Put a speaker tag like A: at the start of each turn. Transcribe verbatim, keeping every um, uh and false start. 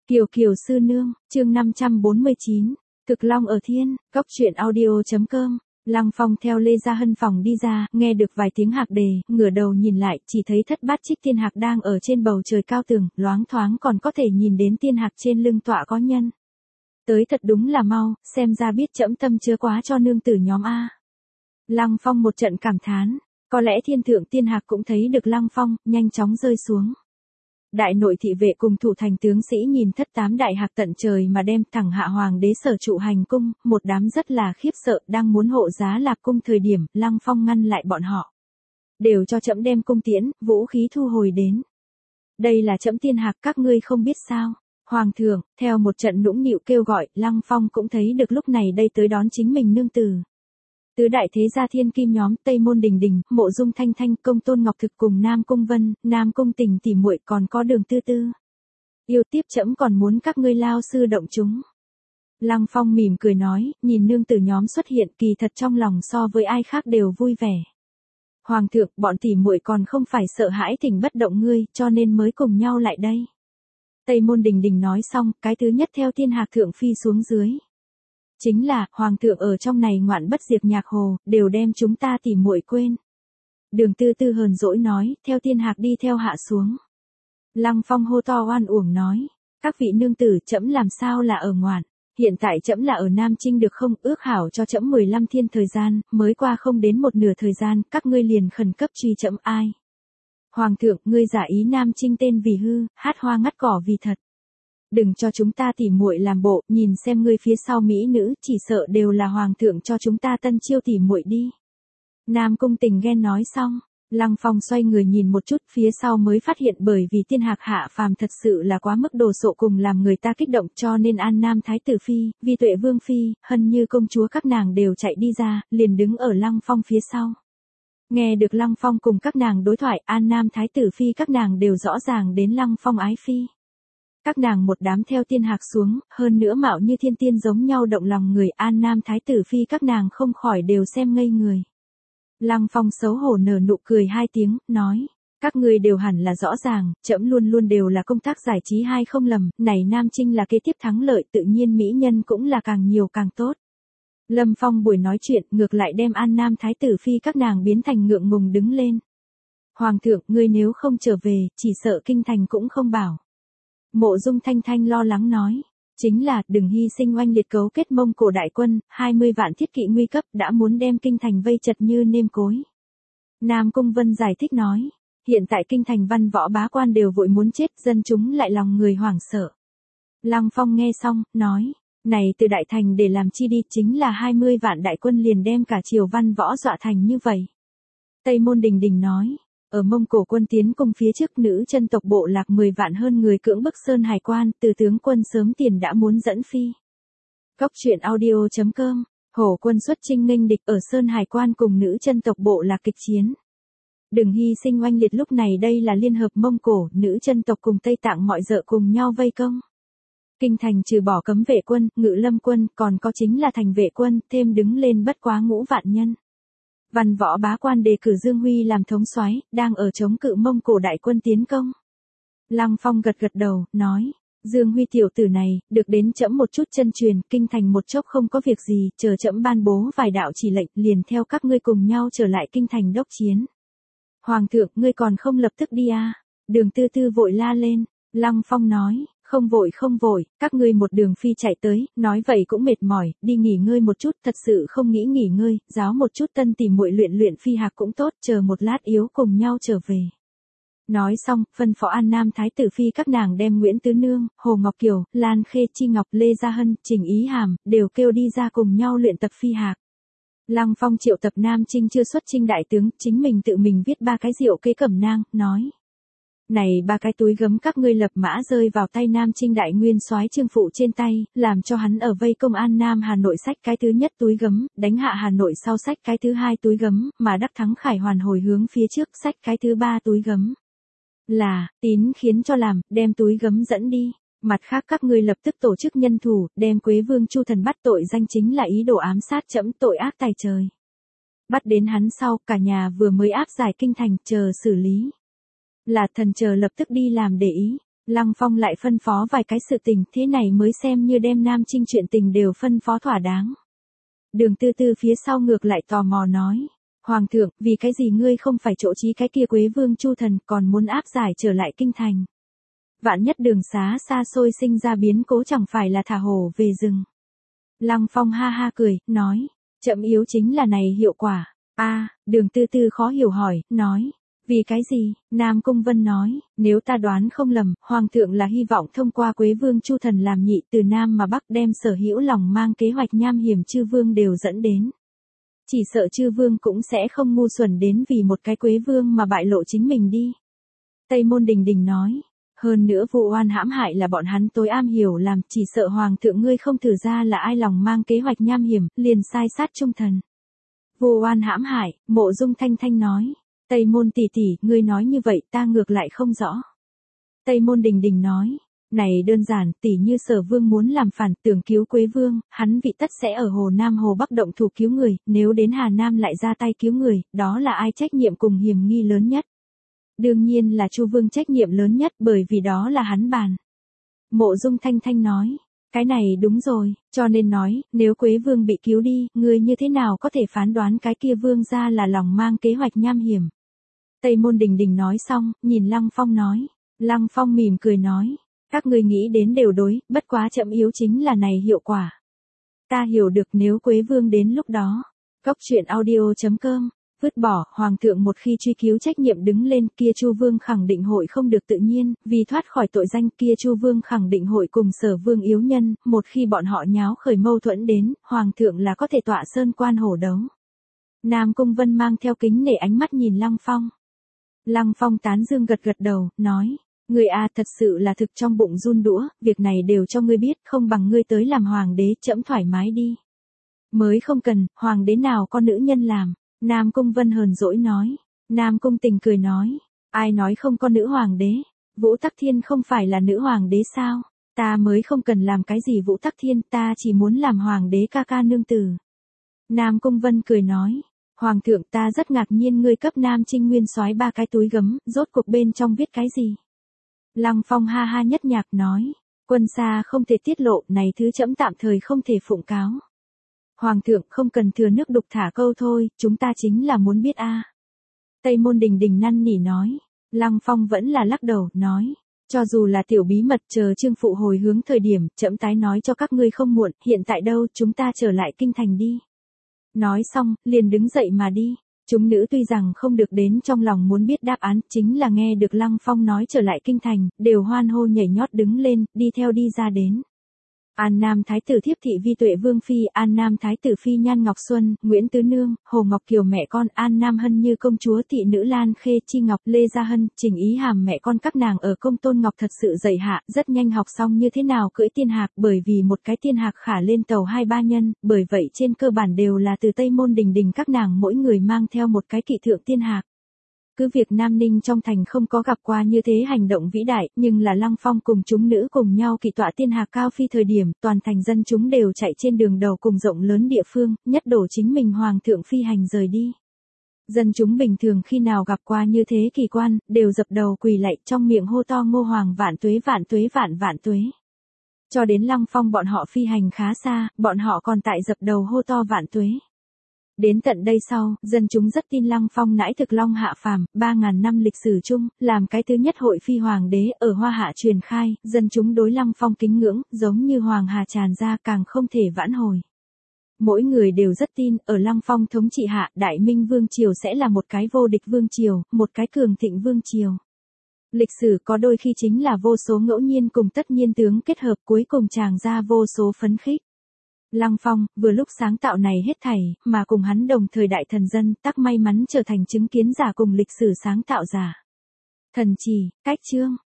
A: Kiều Kiều sư nương, chương năm trăm bốn mươi chín, Cực Long ở thiên, góc truyện audio.com. Lăng Phong theo Lê Gia Hân phòng đi ra, nghe được vài tiếng hạc đề, ngửa đầu nhìn lại, chỉ thấy thất bát trích tiên hạc đang ở trên bầu trời cao tường, loáng thoáng còn có thể nhìn đến tiên hạc trên lưng tọa có nhân. Tới thật đúng là mau, xem ra biết trẫm tâm chứa quá cho nương tử nhóm A. Lăng Phong một trận cảm thán, có lẽ thiên thượng tiên hạc cũng thấy được Lăng Phong, nhanh chóng rơi xuống. Đại nội thị vệ cùng thủ thành tướng sĩ nhìn thất tám đại hạc tận trời mà đem thẳng hạ hoàng đế sở trụ hành cung, một đám rất là khiếp sợ, đang muốn hộ giá Lạc cung thời điểm, Lăng Phong ngăn lại bọn họ. Đều cho trẫm đem cung tiễn, vũ khí thu hồi đến. Đây là trẫm tiên hạc, các ngươi không biết sao? Hoàng thượng, theo một trận nũng nịu kêu gọi, Lăng Phong cũng thấy được lúc này đây tới đón chính mình nương tử. Tứ đại thế gia thiên kim nhóm, Tây Môn Đình Đình, Mộ Dung Thanh Thanh, Công Tôn Ngọc Thực cùng Nam Cung Vân, Nam Cung Tình tỉ muội, còn có Đường Tư Tư. Yêu tiếp trẫm còn muốn các ngươi lao sư động chúng. Lăng Phong mỉm cười nói, nhìn nương tử nhóm xuất hiện, kỳ thật trong lòng so với ai khác đều vui vẻ. Hoàng thượng, bọn tỉ muội còn không phải sợ hãi thỉnh bất động ngươi, cho nên mới cùng nhau lại đây. Tây Môn Đình Đình nói xong, cái thứ nhất theo thiên hạc thượng phi xuống dưới. Chính là, hoàng thượng ở trong này ngoạn bất diệt nhạc hồ, đều đem chúng ta tỉ muội quên. Đường Tư Tư hờn dỗi nói, theo tiên hạc đi theo hạ xuống. Lăng Phong hô to oan uổng nói, các vị nương tử, trẫm làm sao là ở ngoạn, hiện tại trẫm là ở Nam Trinh được không, ước hảo cho trẫm mười lăm thiên thời gian, mới qua không đến một nửa thời gian, các ngươi liền khẩn cấp truy trẫm ai. Hoàng thượng, ngươi giả ý Nam Trinh tên vì hư, hát hoa ngắt cỏ vì thật. Đừng cho chúng ta tỉ muội làm bộ, nhìn xem ngươi phía sau mỹ nữ, chỉ sợ đều là hoàng thượng cho chúng ta tân chiêu tỉ muội đi. Nam Cung Tình ghen nói xong, Lăng Phong xoay người nhìn một chút, phía sau mới phát hiện bởi vì tiên hạc hạ phàm thật sự là quá mức đồ sộ cùng làm người ta kích động, cho nên An Nam Thái tử phi, Vi Tuệ Vương phi, Hân Như công chúa các nàng đều chạy đi ra, liền đứng ở Lăng Phong phía sau. Nghe được Lăng Phong cùng các nàng đối thoại, An Nam Thái tử phi các nàng đều rõ ràng đến Lăng Phong ái phi. Các nàng một đám theo tiên hạc xuống, hơn nữa mạo như thiên tiên giống nhau động lòng người, An Nam Thái tử phi các nàng không khỏi đều xem ngây người. Lăng Phong xấu hổ nở nụ cười hai tiếng, nói, các ngươi đều hẳn là rõ ràng, trẫm luôn luôn đều là công tác giải trí hay không lầm, này Nam Trinh là kế tiếp thắng lợi, tự nhiên mỹ nhân cũng là càng nhiều càng tốt. Lâm Phong buổi nói chuyện, ngược lại đem An Nam Thái tử phi các nàng biến thành ngượng ngùng đứng lên. Hoàng thượng, ngươi nếu không trở về, chỉ sợ kinh thành cũng không bảo. Mộ Dung Thanh Thanh lo lắng nói, chính là, đừng hy sinh oanh liệt cấu kết Mông Cổ đại quân, hai mươi vạn thiết kỵ nguy cấp đã muốn đem kinh thành vây chật như nêm cối. Nam Cung Vân giải thích nói, hiện tại kinh thành văn võ bá quan đều vội muốn chết, dân chúng lại lòng người hoảng sợ. Lăng Phong nghe xong, nói, này từ đại thành để làm chi đi, chính là hai mươi vạn đại quân liền đem cả triều văn võ dọa thành như vậy. Tây Môn Đình Đình nói, ở Mông Cổ quân tiến cùng phía trước, nữ chân tộc bộ lạc mười vạn hơn người cưỡng bức Sơn Hải quan, từ tướng quân sớm tiền đã muốn dẫn phi. Góc truyện audio.com, hổ quân xuất chinh nghênh địch ở Sơn Hải quan cùng nữ chân tộc bộ lạc kịch chiến. Đừng hy sinh oanh liệt lúc này đây là liên hợp Mông Cổ, nữ chân tộc cùng Tây Tạng mọi dợ cùng nhau vây công. Kinh thành trừ bỏ cấm vệ quân, ngự lâm quân, còn có chính là thành vệ quân, thêm đứng lên bất quá ngũ vạn nhân. Văn võ bá quan đề cử Dương Huy làm thống soái, đang ở chống cự Mông Cổ đại quân tiến công. Lăng Phong gật gật đầu, nói, Dương Huy tiểu tử này, được đến trẫm một chút chân truyền, kinh thành một chốc không có việc gì, chờ trẫm ban bố vài đạo chỉ lệnh, liền theo các ngươi cùng nhau trở lại kinh thành đốc chiến. Hoàng thượng, ngươi còn không lập tức đi à? Đường Tư Tư vội la lên. Lăng Phong nói, không vội không vội, các ngươi một đường phi chạy tới, nói vậy cũng mệt mỏi, đi nghỉ ngơi một chút, thật sự không nghĩ nghỉ ngơi, giáo một chút tân tỉ muội luyện luyện phi hạc cũng tốt, chờ một lát yếu cùng nhau trở về. Nói xong, phân phó An Nam Thái tử phi các nàng đem Nguyễn Tứ Nương, Hồ Ngọc Kiều, Lan Khê Chi Ngọc, Lê Gia Hân, Trình Ý Hàm, đều kêu đi ra cùng nhau luyện tập phi hạc. Lăng Phong triệu tập Nam Trinh chưa xuất chinh đại tướng, chính mình tự mình viết ba cái diệu kế cẩm nang, nói. Này ba cái túi gấm các ngươi lập mã rơi vào tay Nam Trinh đại nguyên soái Trương Phụ trên tay, làm cho hắn ở vây công An Nam Hà Nội sách cái thứ nhất túi gấm, đánh hạ Hà Nội sau sách cái thứ hai túi gấm, mà đắc thắng Khải Hoàn hồi hướng phía trước sách cái thứ ba túi gấm. Là, tín khiến cho làm, đem túi gấm dẫn đi. Mặt khác các ngươi lập tức tổ chức nhân thủ, đem Quế Vương Chu Thần bắt tội danh chính là ý đồ ám sát trẫm, tội ác tày trời. Bắt đến hắn sau, cả nhà vừa mới áp giải kinh thành, chờ xử lý. Là thần chờ lập tức đi làm để ý. Lăng Phong lại phân phó vài cái sự tình, thế này mới xem như đem Nam Trinh chuyện tình đều phân phó thỏa đáng. Đường Tư Tư phía sau ngược lại tò mò nói, Hoàng thượng, vì cái gì ngươi không phải chỗ trí cái kia Quế Vương Chu Thần còn muốn áp giải trở lại kinh thành? Vạn nhất đường xá xa xôi sinh ra biến cố chẳng phải là thả hổ về rừng. Lăng Phong ha ha cười, nói, chậm yếu chính là này hiệu quả. A, Đường Tư Tư khó hiểu hỏi, nói, vì cái gì? Nam Cung Vân nói, nếu ta đoán không lầm, Hoàng thượng là hy vọng thông qua Quế Vương Chu Thần làm nhị từ Nam mà Bắc đem sở hữu lòng mang kế hoạch nham hiểm chư vương đều dẫn đến. Chỉ sợ chư vương cũng sẽ không ngu xuẩn đến vì một cái Quế Vương mà bại lộ chính mình đi. Tây Môn Đình Đình nói, hơn nữa vụ oan hãm hại là bọn hắn tối am hiểu làm, chỉ sợ Hoàng thượng ngươi không thử ra là ai lòng mang kế hoạch nham hiểm, liền sai sát trung thần. Vụ oan hãm hại, Mộ Dung Thanh Thanh nói. Tây Môn tỷ tỷ, ngươi nói như vậy ta ngược lại không rõ. Tây Môn Đình Đình nói, này đơn giản, tỷ như Sở Vương muốn làm phản tưởng cứu Quế Vương, hắn vị tất sẽ ở Hồ Nam Hồ Bắc động thủ cứu người, nếu đến Hà Nam lại ra tay cứu người, đó là ai trách nhiệm cùng hiểm nghi lớn nhất? Đương nhiên là Chu Vương trách nhiệm lớn nhất bởi vì đó là hắn bàn. Mộ Dung Thanh Thanh nói, cái này đúng rồi, cho nên nói, nếu Quế Vương bị cứu đi, ngươi như thế nào có thể phán đoán cái kia vương gia là lòng mang kế hoạch nham hiểm? Tây Môn Đình Đình nói xong, nhìn Lăng Phong nói. Lăng Phong mỉm cười nói, các ngươi nghĩ đến đều đối, bất quá chậm yếu chính là này hiệu quả. Ta hiểu được nếu Quế Vương đến lúc đó. Cốc truyện audio chấm com, vứt bỏ, Hoàng thượng một khi truy cứu trách nhiệm đứng lên kia Chu Vương khẳng định hội không được tự nhiên, vì thoát khỏi tội danh kia Chu Vương khẳng định hội cùng Sở Vương yếu nhân, một khi bọn họ nháo khởi mâu thuẫn đến, Hoàng thượng là có thể tọa sơn quan hổ đấu. Nam Cung Vân mang theo kính nể ánh mắt nhìn Lăng Phong. Lăng Phong tán dương gật gật đầu, nói, ngươi a thật sự là thực trong bụng run đũa, việc này đều cho ngươi biết, không bằng ngươi tới làm hoàng đế, trẫm thoải mái đi. Mới không cần, hoàng đế nào có nữ nhân làm. Nam Cung Vân hờn dỗi nói. Nam Cung Tình cười nói, ai nói không có nữ hoàng đế? Vũ Tắc Thiên không phải là nữ hoàng đế sao? Ta mới không cần làm cái gì Vũ Tắc Thiên, ta chỉ muốn làm hoàng đế ca ca nương tử. Nam Cung Vân cười nói, Hoàng thượng ta rất ngạc nhiên ngươi cấp Nam Trinh Nguyên soái ba cái túi gấm, rốt cuộc bên trong viết cái gì? Lăng Phong ha ha nhất nhạc nói, quân xa không thể tiết lộ, này thứ trẫm tạm thời không thể phụng cáo. Hoàng thượng không cần thừa nước đục thả câu thôi, chúng ta chính là muốn biết a. Tây Môn Đình Đình năn nỉ nói, Lăng Phong vẫn là lắc đầu, nói, cho dù là tiểu bí mật chờ Trương phụ hồi hướng thời điểm, trẫm tái nói cho các ngươi không muộn, hiện tại đâu, chúng ta trở lại kinh thành đi. Nói xong, liền đứng dậy mà đi. Chúng nữ tuy rằng không được đến trong lòng muốn biết đáp án, chính là nghe được Lăng Phong nói trở lại kinh thành, đều hoan hô nhảy nhót đứng lên, đi theo đi ra đến. An Nam Thái tử thiếp thị Vi Tuệ Vương Phi, An Nam Thái tử Phi Nhan Ngọc Xuân, Nguyễn Tứ Nương, Hồ Ngọc Kiều mẹ con, An Nam Hân Như công chúa thị nữ Lan Khê Chi Ngọc, Lê Gia Hân, Trình Ý Hàm mẹ con các nàng ở công tôn ngọc thật sự dạy hạ, rất nhanh học xong như thế nào cưỡi tiên hạc, bởi vì một cái tiên hạc khả lên tàu hai ba nhân, bởi vậy trên cơ bản đều là từ Tây Môn Đình Đình các nàng mỗi người mang theo một cái kỵ thượng tiên hạc. Cứ việc Nam Ninh trong thành không có gặp qua như thế hành động vĩ đại, nhưng là Lăng Phong cùng chúng nữ cùng nhau kỵ tọa tiên hạc cao phi thời điểm, toàn thành dân chúng đều chạy trên đường đầu cùng rộng lớn địa phương, nhất đổ chính mình hoàng thượng phi hành rời đi. Dân chúng bình thường khi nào gặp qua như thế kỳ quan, đều dập đầu quỳ lạy trong miệng hô to Ngô Hoàng vạn tuế vạn tuế vạn vạn tuế. Cho đến Lăng Phong bọn họ phi hành khá xa, bọn họ còn tại dập đầu hô to vạn tuế. Đến tận đây sau, dân chúng rất tin Lăng Phong nãi thực long hạ phàm, ba ngàn năm lịch sử chung, làm cái thứ nhất hội phi hoàng đế ở Hoa Hạ truyền khai, dân chúng đối Lăng Phong kính ngưỡng, giống như hoàng hà tràn ra càng không thể vãn hồi. Mỗi người đều rất tin, ở Lăng Phong thống trị hạ, Đại Minh Vương Triều sẽ là một cái vô địch Vương Triều, một cái cường thịnh Vương Triều. Lịch sử có đôi khi chính là vô số ngẫu nhiên cùng tất nhiên tướng kết hợp cuối cùng tràng ra vô số phấn khích. Lăng Phong, vừa lúc sáng tạo này hết thảy, mà cùng hắn đồng thời đại thần dân, tắc may mắn trở thành chứng kiến giả cùng lịch sử sáng tạo giả. Thần chỉ, cách chương.